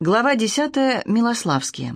Глава 10. Милославские.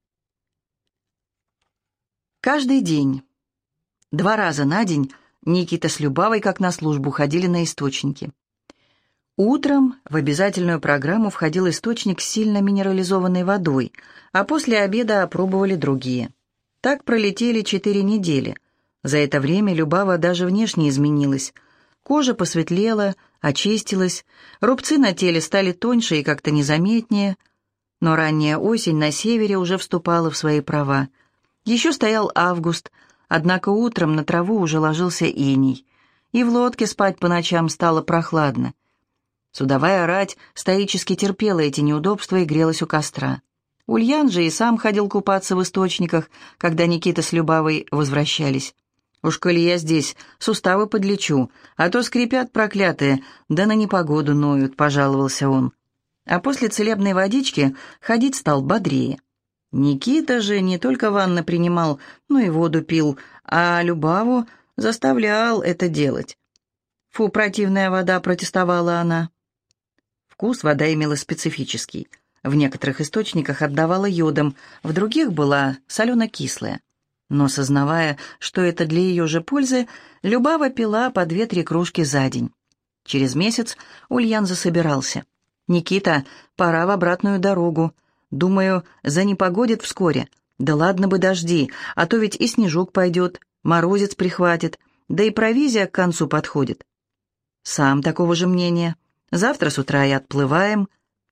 Каждый день, 2 раза на день, Никита с Любавой, как на службу, ходили на источники. Утром в обязательную программу входил источник с сильно минерализованной водой, а после обеда опробовали другие. Так пролетели 4 недели. За это время Любава даже внешне изменилась. Кожа посветлела, очистилась, рубцы на теле стали тоньше и как-то незаметнее. Но ранняя осень на севере уже вступала в свои права. Еще стоял август, однако утром на траву уже ложился иней, и в лодке спать по ночам стало прохладно. Судовая рать стоически терпела эти неудобства и грелась у костра. Ульян же и сам ходил купаться в источниках, когда Никита с Любавой возвращались. «Уж коли я здесь, суставы подлечу, а то скрипят проклятые, да на непогоду ноют», — пожаловался он. А после целебной водички ходить стал бодрее. Никита же не только ванны принимал, но и воду пил, а Любаву заставлял это делать. «Фу, противная вода», — протестовала она. Вкус вода имела специфический. В некоторых источниках отдавала йодом, в других была солено-кислая. Но, сознавая, что это для ее же пользы, Любава пила по 2-3 кружки за день. Через месяц Ульян засобирался. «Никита, пора в обратную дорогу. Думаю, занепогодит вскоре. Да ладно бы дожди, а то ведь и снежок пойдет, морозец прихватит, да и провизия к концу подходит». «Сам такого же мнения. Завтра с утра и отплываем».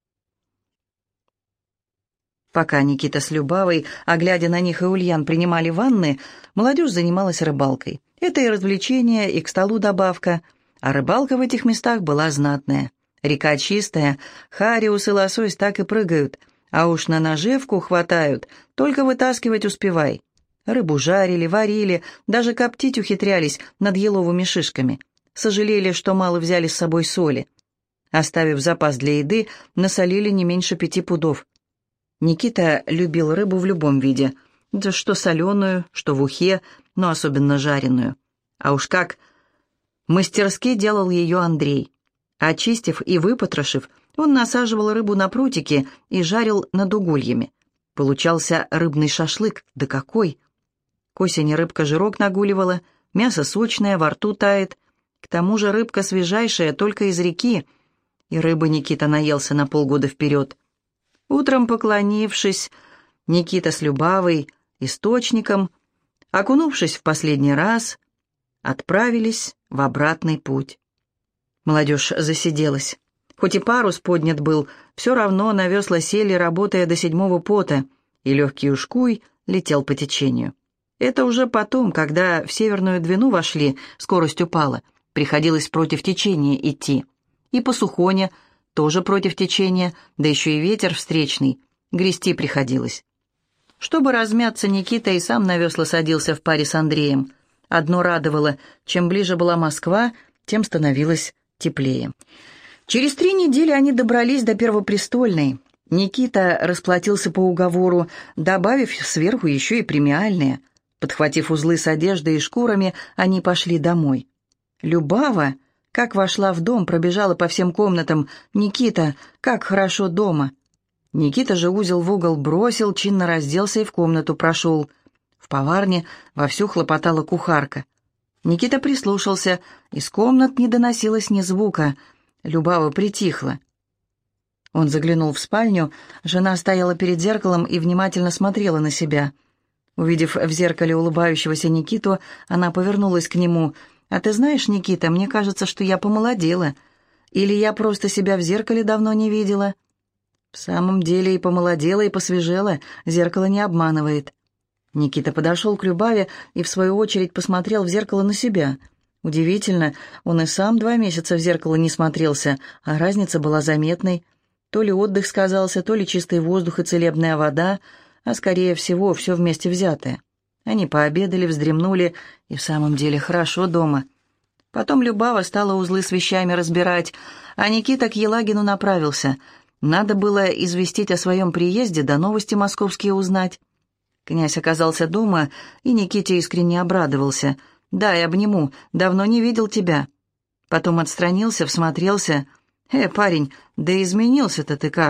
Пока Никита с Любавой, а глядя на них и Ульян, принимали ванны, молодежь занималась рыбалкой. Это и развлечение, и к столу добавка. А рыбалка в этих местах была знатная. Река чистая, хариус и лосось так и прыгают, а уж на наживку хватают, только вытаскивать успевай. Рыбу жарили, варили, даже коптить ухитрялись над еловыми шишками. Сожалели, что мало взяли с собой соли. Оставив запас для еды, насолили не меньше 5 пудов. Никита любил рыбу в любом виде, да что соленую, что в ухе, но особенно жареную. А уж как мастерски делал ее Андрей. Очистив и выпотрошив, он насаживал рыбу на прутики и жарил над угольями. Получался рыбный шашлык, да какой! К осени рыбка жирок нагуливала, мясо сочное, во рту тает. К тому же рыбка свежайшая, только из реки, и рыбы Никита наелся на полгода вперед. Утром, поклонившись, Никита с Любавой, источником, окунувшись в последний раз, отправились в обратный путь. Молодежь засиделась. Хоть и парус поднят был, все равно на весла сели, работая до 7-го пота, и легкий ушкуй летел по течению. Это уже потом, когда в Северную Двину вошли, скорость упала, приходилось против течения идти. И по Сухоне тоже против течения, да еще и ветер встречный, грести приходилось. Чтобы размяться, Никита и сам на весла садился в паре с Андреем. Одно радовало, чем ближе была Москва, тем становилось теплее. Через 3 недели они добрались до Первопрестольной. Никита расплатился по уговору, добавив сверху еще и премиальные. Подхватив узлы с одеждой и шкурами, они пошли домой. Любава, как вошла в дом, пробежала по всем комнатам. «Никита, как хорошо дома!» Никита же узел в угол бросил, чинно разделся и в комнату прошел. В поварне вовсю хлопотала кухарка. Никита прислушался, из комнат не доносилось ни звука. Любава притихла. Он заглянул в спальню, жена стояла перед зеркалом и внимательно смотрела на себя. Увидев в зеркале улыбающегося Никиту, она повернулась к нему. «А ты знаешь, Никита, мне кажется, что я помолодела. Или я просто себя в зеркале давно не видела?» «В самом деле и помолодела, и посвежела, зеркало не обманывает». Никита подошел к Любаве и, в свою очередь, посмотрел в зеркало на себя. Удивительно, он и сам 2 месяца в зеркало не смотрелся, а разница была заметной. То ли отдых сказался, то ли чистый воздух и целебная вода, а, скорее всего, все вместе взятое. Они пообедали, вздремнули, и в самом деле хорошо дома. Потом Любава стала узлы с вещами разбирать, а Никита к Елагину направился. Надо было известить о своем приезде, да новости московские узнать. Князь оказался дома, и Никите искренне обрадовался. «Дай обниму, давно не видел тебя». Потом отстранился, всмотрелся. Парень, да изменился-то ты как?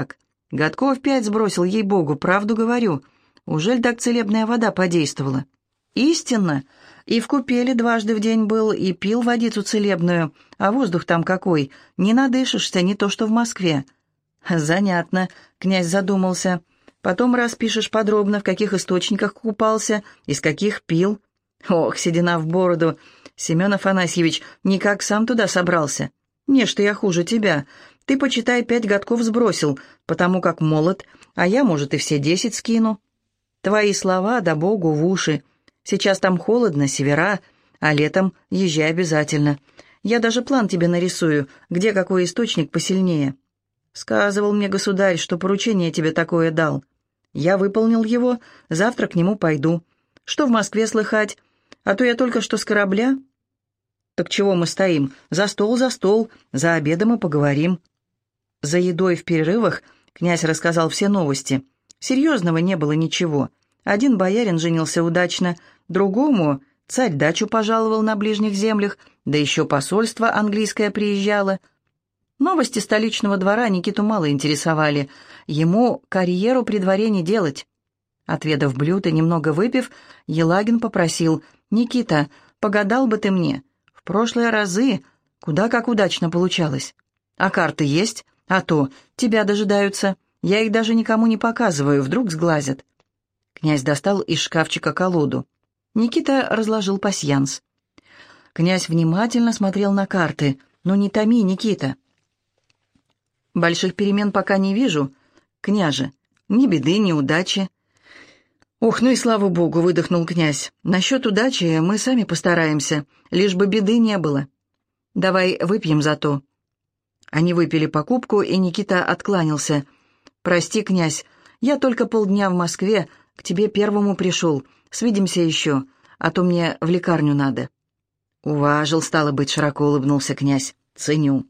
Годков 5 сбросил, ей-богу, правду говорю. Ужель так целебная вода подействовала? Истинно. И в купели дважды в день был, и пил водицу целебную. А воздух там какой, не надышишься, не то что в Москве. Занятно, князь задумался. Потом распишешь подробно, в каких источниках купался, из каких пил. Ох, седина в бороду. Семен Афанасьевич, никак сам туда собрался. Не, что я хуже тебя. Ты, почитай, 5 годков сбросил, потому как молод, а я, может, и все 10 скину. Твои слова, да Богу, в уши. Сейчас там холодно, севера, а летом езжай обязательно. Я даже план тебе нарисую, где какой источник посильнее. Сказывал мне государь, что поручение тебе такое дал. Я выполнил его, завтра к нему пойду. Что в Москве слыхать? А то я только что с корабля. Так чего мы стоим? За стол, за обедом и поговорим. За едой в перерывах князь рассказал все новости. Серьезного не было ничего. Один боярин женился удачно, другому царь дачу пожаловал на ближних землях, да еще посольство английское приезжало. Новости столичного двора Никиту мало интересовали. Ему карьеру при дворе не делать. Отведав блюд и немного выпив, Елагин попросил: «Никита, погадал бы ты мне. В прошлые разы куда как удачно получалось. А карты есть? А то тебя дожидаются. Я их даже никому не показываю, вдруг сглазят». Князь достал из шкафчика колоду. Никита разложил пасьянс. Князь внимательно смотрел на карты. «Ну не томи, Никита». «Больших перемен пока не вижу, княже. Ни беды, ни удачи». «Ох, ну и слава богу», — выдохнул князь. «Насчет удачи мы сами постараемся, лишь бы беды не было. Давай выпьем за то». Они выпили по кубку, и Никита откланялся. «Прости, князь, я только полдня в Москве, к тебе первому пришел. Свидимся еще, а то мне в лекарню надо». «Уважил, стало быть», — широко улыбнулся князь. «Ценю».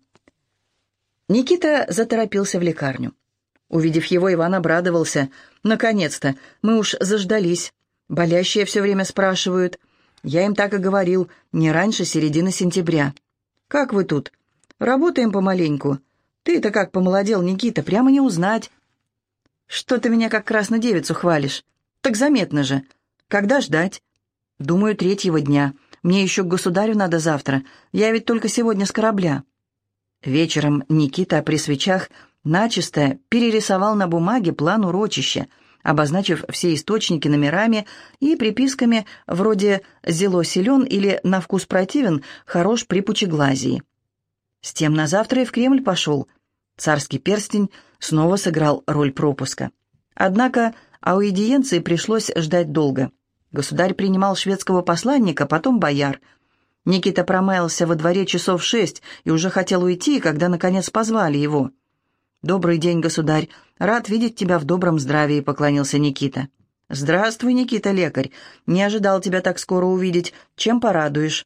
Никита заторопился в лекарню. Увидев его, Иван обрадовался. «Наконец-то! Мы уж заждались. Болящие все время спрашивают. Я им так и говорил, не раньше середины сентября. Как вы тут? Работаем помаленьку. Ты-то как помолодел, Никита, прямо не узнать». «Что ты меня как красную девицу хвалишь? Так заметно же. Когда ждать?» «Думаю, 3-го дня. Мне еще к государю надо завтра. Я ведь только сегодня с корабля». Вечером Никита при свечах начисто перерисовал на бумаге план урочища, обозначив все источники номерами и приписками вроде «зело силен» или «на вкус противен, хорош при пучеглазии». С тем на завтра и в Кремль пошел. Царский перстень снова сыграл роль пропуска. Однако аудиенции пришлось ждать долго. Государь принимал шведского посланника, потом бояр. Никита промаялся во дворе часов 6 и уже хотел уйти, когда, наконец, позвали его. «Добрый день, государь. Рад видеть тебя в добром здравии», — поклонился Никита. «Здравствуй, Никита, лекарь. Не ожидал тебя так скоро увидеть. Чем порадуешь?»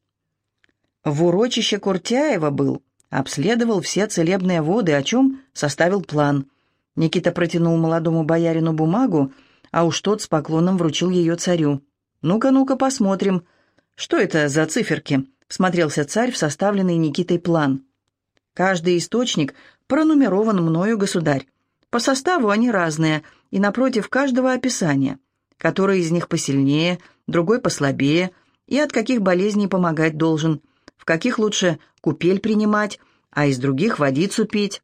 В урочище Куртяева был. Обследовал все целебные воды, о чем составил план. Никита протянул молодому боярину бумагу, а уж тот с поклоном вручил ее царю. «Ну-ка, ну-ка, посмотрим. Что это за циферки?» — всмотрелся царь в составленный Никитой план. «Каждый источник пронумерован мною, государь. По составу они разные, и напротив каждого описание, который из них посильнее, другой послабее, и от каких болезней помогать должен, в каких лучше купель принимать, а из других водицу пить».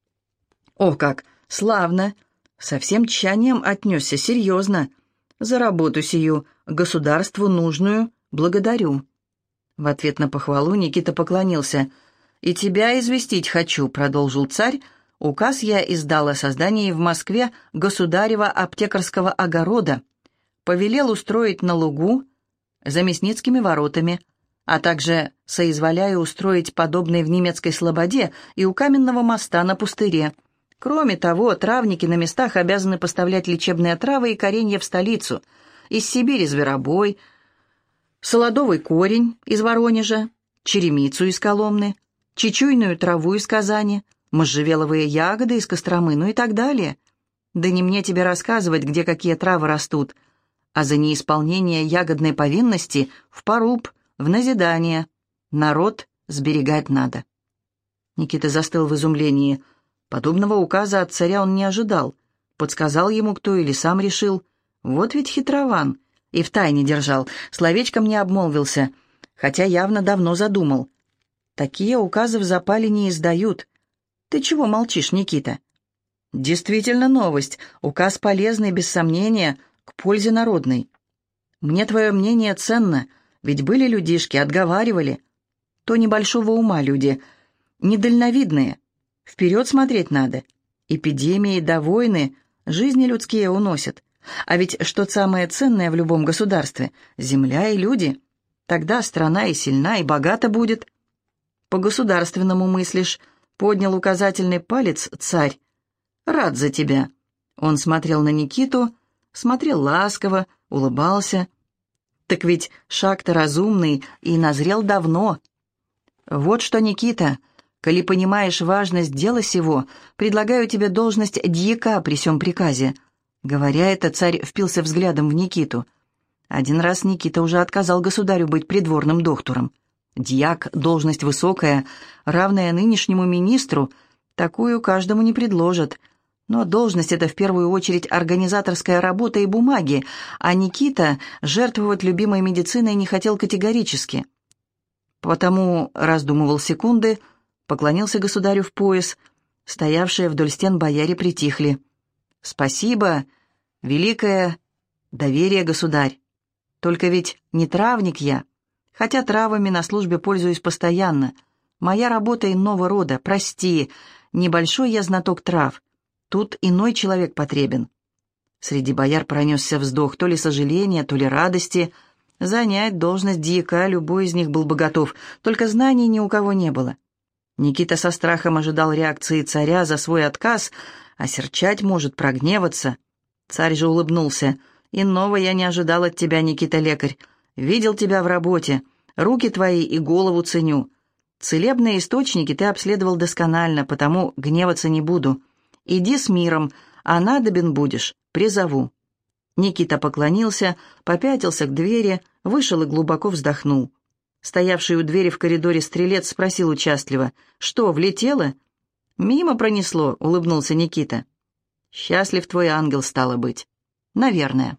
«О, как! Славно! Со всем тщанием отнесся, серьезно. За работу сию, государству нужную, благодарю». В ответ на похвалу Никита поклонился. «И тебя известить хочу», — продолжил царь. «Указ я издал о создании в Москве государева аптекарского огорода. Повелел устроить на лугу за Мясницкими воротами, а также соизволяю устроить подобный в немецкой слободе и у Каменного моста на пустыре. Кроме того, травники на местах обязаны поставлять лечебные травы и коренья в столицу. Из Сибири зверобой, солодовый корень из Воронежа, черемицу из Коломны, чечуйную траву из Казани, можжевеловые ягоды из Костромы, ну и так далее. Да не мне тебе рассказывать, где какие травы растут, а за неисполнение ягодной повинности в поруб, в назидание. Народ сберегать надо». Никита застыл в изумлении. Подобного указа от царя он не ожидал. Подсказал ему кто или сам решил. Вот ведь хитрован. И втайне держал, словечком не обмолвился, хотя явно давно задумал. Такие указы в запале не издают. Ты чего молчишь, Никита? Действительно новость, указ полезный, без сомнения, к пользе народной. Мне твое мнение ценно, ведь были людишки, отговаривали. То небольшого ума люди, недальновидные. Вперед смотреть надо. Эпидемии да войны жизни людские уносят. А ведь что самое ценное в любом государстве? Земля и люди. Тогда страна и сильна, и богата будет. По-государственному мыслишь, поднял указательный палец царь. Рад за тебя. Он смотрел на Никиту, смотрел ласково, улыбался. Так ведь шаг-то разумный и назрел давно. Вот что, Никита, коли понимаешь важность дела сего, предлагаю тебе должность дьяка при сём приказе. Говоря это, царь впился взглядом в Никиту. Один раз Никита уже отказал государю быть придворным доктором. Дьяк — должность высокая, равная нынешнему министру, такую каждому не предложат. Но должность — это в первую очередь организаторская работа и бумаги, а Никита жертвовать любимой медициной не хотел категорически. Потому раздумывал секунды, поклонился государю в пояс. Стоявшие вдоль стен бояре притихли. «Спасибо, великое доверие, государь. Только ведь не травник я, хотя травами на службе пользуюсь постоянно. Моя работа иного рода, прости, небольшой я знаток трав. Тут иной человек потребен». Среди бояр пронесся вздох, то ли сожаления, то ли радости. Занять должность дьяка любой из них был бы готов, только знаний ни у кого не было. Никита со страхом ожидал реакции царя за свой отказ, осерчать может, прогневаться. Царь же улыбнулся. «Иного я не ожидал от тебя, Никита-лекарь. Видел тебя в работе, руки твои и голову ценю. Целебные источники ты обследовал досконально, потому гневаться не буду. Иди с миром, а надобен будешь, призову». Никита поклонился, попятился к двери, вышел и глубоко вздохнул. Стоявший у двери в коридоре стрелец спросил участливо: «Что, влетело?» «Мимо пронесло», — улыбнулся Никита. «Счастлив твой ангел, стало быть». «Наверное».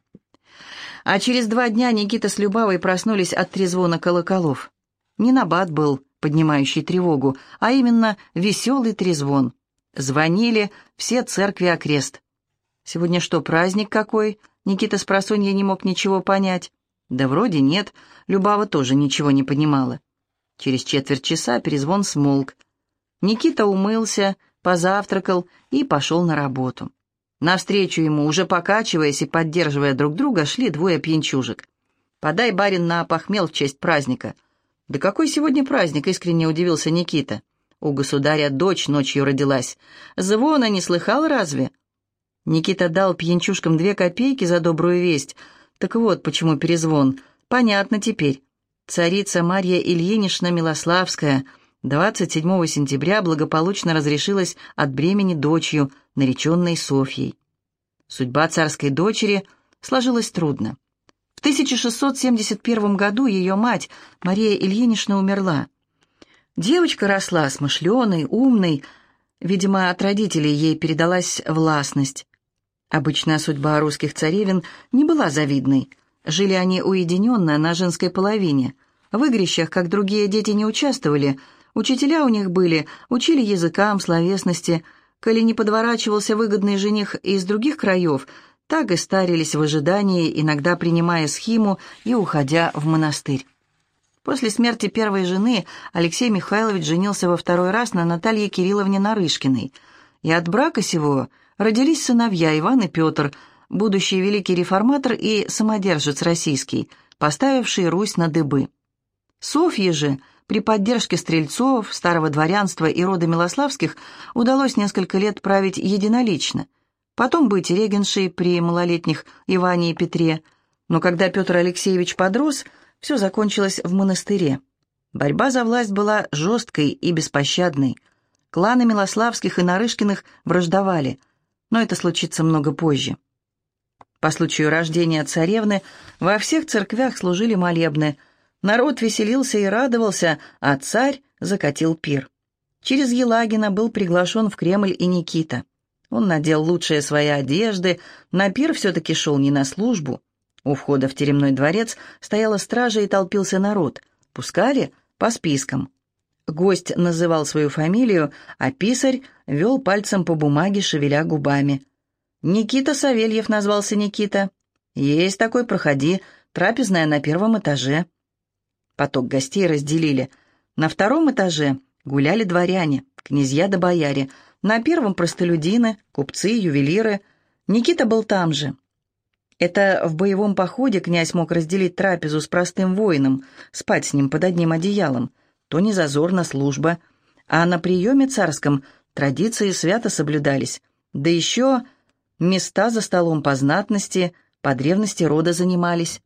А через 2 дня Никита с Любавой проснулись от трезвона колоколов. Не набат был, поднимающий тревогу, а именно веселый трезвон. Звонили все церкви окрест. «Сегодня что, праздник какой?» Никита спросонья не мог ничего понять. Да вроде нет, Любава тоже ничего не понимала. Через четверть часа перезвон смолк. Никита умылся, позавтракал и пошел на работу. Навстречу ему, уже покачиваясь и поддерживая друг друга, шли 2 пьянчужек. «Подай, барин, на опохмел в честь праздника». «Да какой сегодня праздник?» — искренне удивился Никита. «У государя дочь ночью родилась. Звона не слыхал разве?» Никита дал пьянчушкам 2 копейки за добрую весть. Так вот, почему перезвон. Понятно теперь. Царица Марья Ильинична Милославская 27 сентября благополучно разрешилась от бремени дочью, нареченной Софьей. Судьба царской дочери сложилась трудно. В 1671 году ее мать, Мария Ильинична, умерла. Девочка росла смышленой, умной. Видимо, от родителей ей передалась властность. Обычная судьба русских царевин не была завидной. Жили они уединенно на женской половине. В игрищах, как другие дети, не участвовали. Учителя у них были, учили языкам, словесности. Коли не подворачивался выгодный жених из других краев, так и старились в ожидании, иногда принимая схиму и уходя в монастырь. После смерти первой жены Алексей Михайлович женился во 2-й раз на Наталье Кирилловне Нарышкиной. И от брака сего родились сыновья Иван и Петр, будущий великий реформатор и самодержец российский, поставивший Русь на дыбы. Софье же, при поддержке стрельцов, старого дворянства и рода Милославских, удалось несколько лет править единолично, потом быть регеншей при малолетних Иване и Петре. Но когда Петр Алексеевич подрос, все закончилось в монастыре. Борьба за власть была жесткой и беспощадной. Кланы Милославских и Нарышкиных враждовали, но это случится много позже. По случаю рождения царевны во всех церквях служили молебны. Народ веселился и радовался, а царь закатил пир. Через Елагина был приглашен в Кремль и Никита. Он надел лучшие свои одежды, на пир все-таки шел не на службу. У входа в теремной дворец стояла стража и толпился народ. Пускали по спискам. Гость называл свою фамилию, а писарь вел пальцем по бумаге, шевеля губами. «Никита Савельев» назвался Никита. «Есть такой, проходи, трапезная на первом этаже». Поток гостей разделили. На втором этаже гуляли дворяне, князья да бояре, на первом простолюдины, купцы, ювелиры. Никита был там же. Это в боевом походе князь мог разделить трапезу с простым воином, спать с ним под одним одеялом. То не зазорно служба. А на приеме царском традиции свято соблюдались. Да еще места за столом по знатности, по древности рода занимались.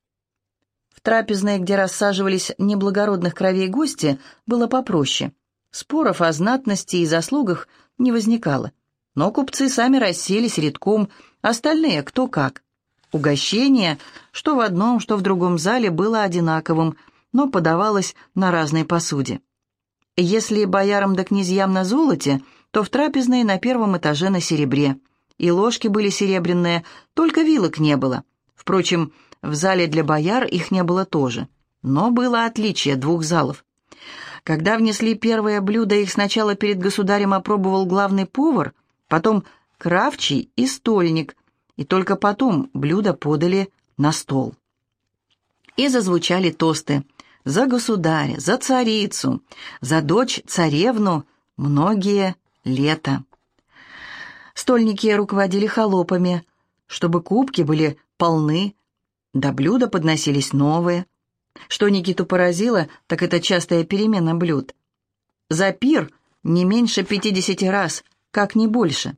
В трапезной, где рассаживались неблагородных кровей гости, было попроще. Споров о знатности и заслугах не возникало. Но купцы сами расселись редком, остальные кто как. Угощение, что в одном, что в другом зале, было одинаковым, но подавалось на разной посуде. Если боярам да князьям на золоте, то в трапезной на первом этаже на серебре. И ложки были серебряные, только вилок не было. Впрочем, в зале для бояр их не было тоже. Но было отличие двух залов. Когда внесли первое блюдо, их сначала перед государем опробовал главный повар, потом кравчий и стольник, и только потом блюда подали на стол. И зазвучали тосты за государя, за царицу, за дочь царевну многие лета. Стольники руководили холопами, чтобы кубки были полны, до блюда подносились новые. Что Никиту поразило, так это частая перемена блюд. За пир не меньше 50 раз, как не больше.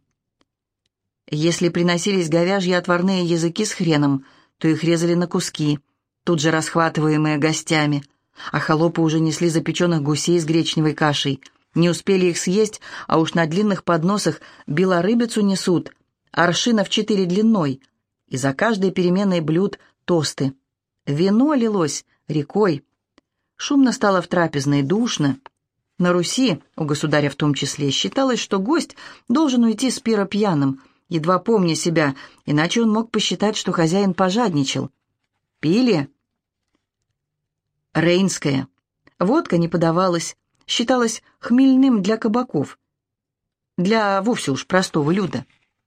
Если приносились говяжьи отварные языки с хреном, то их резали на куски, тут же расхватываемые гостями, а холопы уже несли запеченных гусей с гречневой кашей. Не успели их съесть, а уж на длинных подносах белорыбицу несут, аршинов 4 длиной, и за каждой переменой блюд тосты. Вино лилось рекой. Шумно стало в трапезной, душно. На Руси, у государя в том числе, считалось, что гость должен уйти с пира пьяным, едва помня себя, иначе он мог посчитать, что хозяин пожадничал. Пили рейнское. Водка не подавалась, считалась хмельным для кабаков, для вовсе уж простого люда.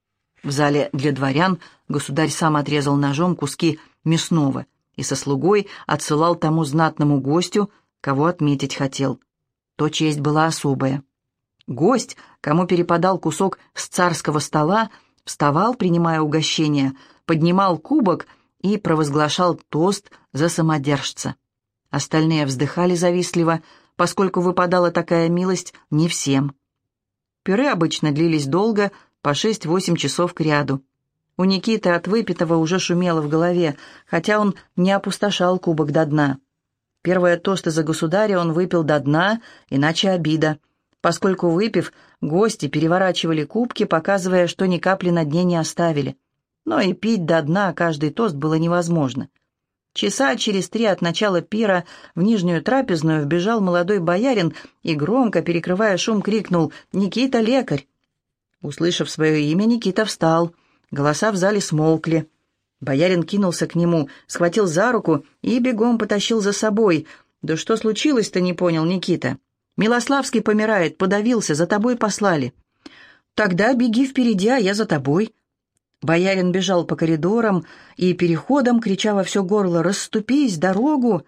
В зале для дворян государь сам отрезал ножом куски мясного и со слугой отсылал тому знатному гостю, кого отметить хотел. То честь была особая. Гость, кому перепадал кусок с царского стола, вставал, принимая угощение, поднимал кубок и провозглашал тост за самодержца. Остальные вздыхали завистливо, поскольку выпадала такая милость не всем. Пиры обычно длились долго, по 6-8 часов кряду. У Никиты от выпитого уже шумело в голове, хотя он не опустошал кубок до дна. Первые тосты за государя он выпил до дна, иначе обида, поскольку, выпив, гости переворачивали кубки, показывая, что ни капли на дне не оставили. Но и пить до дна каждый тост было невозможно. Часа через 3 от начала пира в нижнюю трапезную вбежал молодой боярин и, громко перекрывая шум, крикнул «Никита, лекарь!». Услышав свое имя, Никита встал. Голоса в зале смолкли. Боярин кинулся к нему, схватил за руку и бегом потащил за собой. «Да что случилось-то?» — не понял Никита. «Милославский помирает, подавился, за тобой послали». «Тогда беги впереди, а я за тобой». Боярин бежал по коридорам и переходам, крича во все горло «Расступись, дорогу!».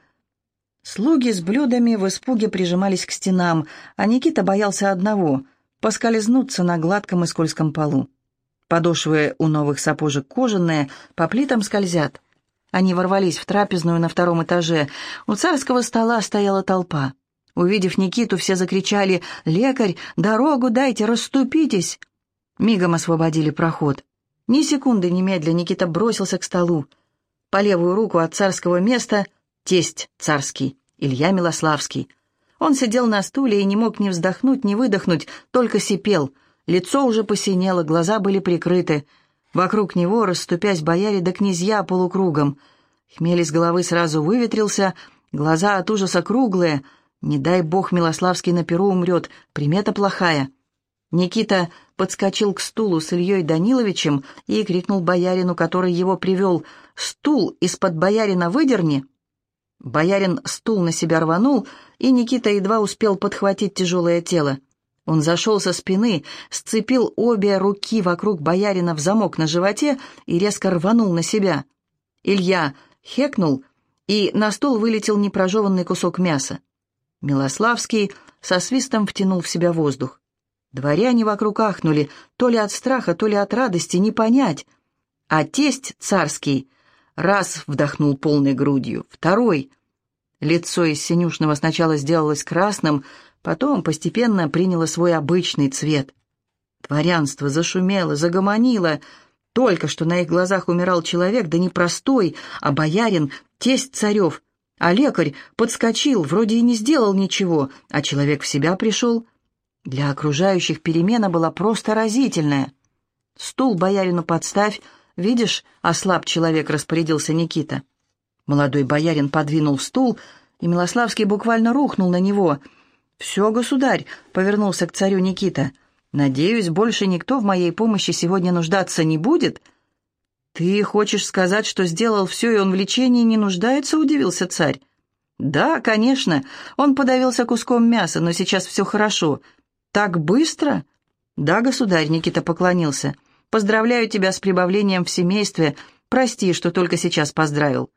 Слуги с блюдами в испуге прижимались к стенам, а Никита боялся одного — поскользнуться на гладком и скользком полу. Подошвы у новых сапожек кожаные, по плитам скользят. Они ворвались в трапезную на втором этаже. У царского стола стояла толпа. Увидев Никиту, все закричали «Лекарь, дорогу дайте, расступитесь!». Мигом освободили проход. Ни секунды немедля Никита бросился к столу. По левую руку от царского места тесть царский, Илья Милославский. Он сидел на стуле и не мог ни вздохнуть, ни выдохнуть, только сипел. Лицо уже посинело, глаза были прикрыты. Вокруг него, расступясь, бояре да князья полукругом. Хмель из головы сразу выветрился, глаза от ужаса круглые. Не дай бог Милославский на перу умрет, примета плохая. Никита подскочил к стулу с Ильей Даниловичем и крикнул боярину, который его привел: «Стул из-под боярина выдерни!» Боярин стул на себя рванул, и Никита едва успел подхватить тяжелое тело. Он зашел со спины, сцепил обе руки вокруг боярина в замок на животе и резко рванул на себя. Илья хекнул, и на стол вылетел непрожеванный кусок мяса. Милославский со свистом втянул в себя воздух. Дворяне вокруг ахнули, то ли от страха, то ли от радости, не понять. А тесть царский раз вдохнул полной грудью, второй. Лицо из синюшного сначала сделалось красным, потом постепенно приняло свой обычный цвет. Дворянство зашумело, загомонило. Только что на их глазах умирал человек, да не простой, а боярин, тесть царев. А лекарь подскочил, вроде и не сделал ничего, а человек в себя пришел. Для окружающих перемена была просто разительная. «Стул боярину подставь, видишь, ослаб человек», — распорядился Никита. Молодой боярин подвинул стул, и Милославский буквально рухнул на него. «Все, государь», — повернулся к царю Никита, — «надеюсь, больше никто в моей помощи сегодня нуждаться не будет?» «Ты хочешь сказать, что сделал все, и он в лечении не нуждается?» — удивился царь. «Да, конечно, он подавился куском мяса, но сейчас все хорошо». «Так быстро?» «Да, государь», — Никита поклонился. «Поздравляю тебя с прибавлением в семействе. Прости, что только сейчас поздравил».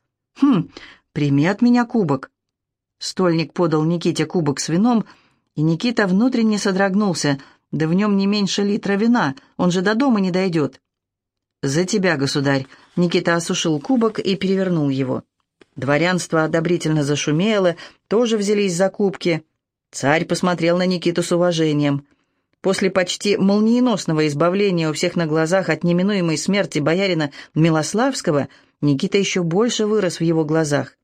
Прими от меня кубок». Стольник подал Никите кубок с вином, и Никита внутренне содрогнулся. Да в нем не меньше литра вина, он же до дома не дойдет. «За тебя, государь!» Никита осушил кубок и перевернул его. Дворянство одобрительно зашумело, тоже взялись за кубки. Царь посмотрел на Никиту с уважением. После почти молниеносного избавления у всех на глазах от неминуемой смерти боярина Милославского Никита еще больше вырос в его глазах.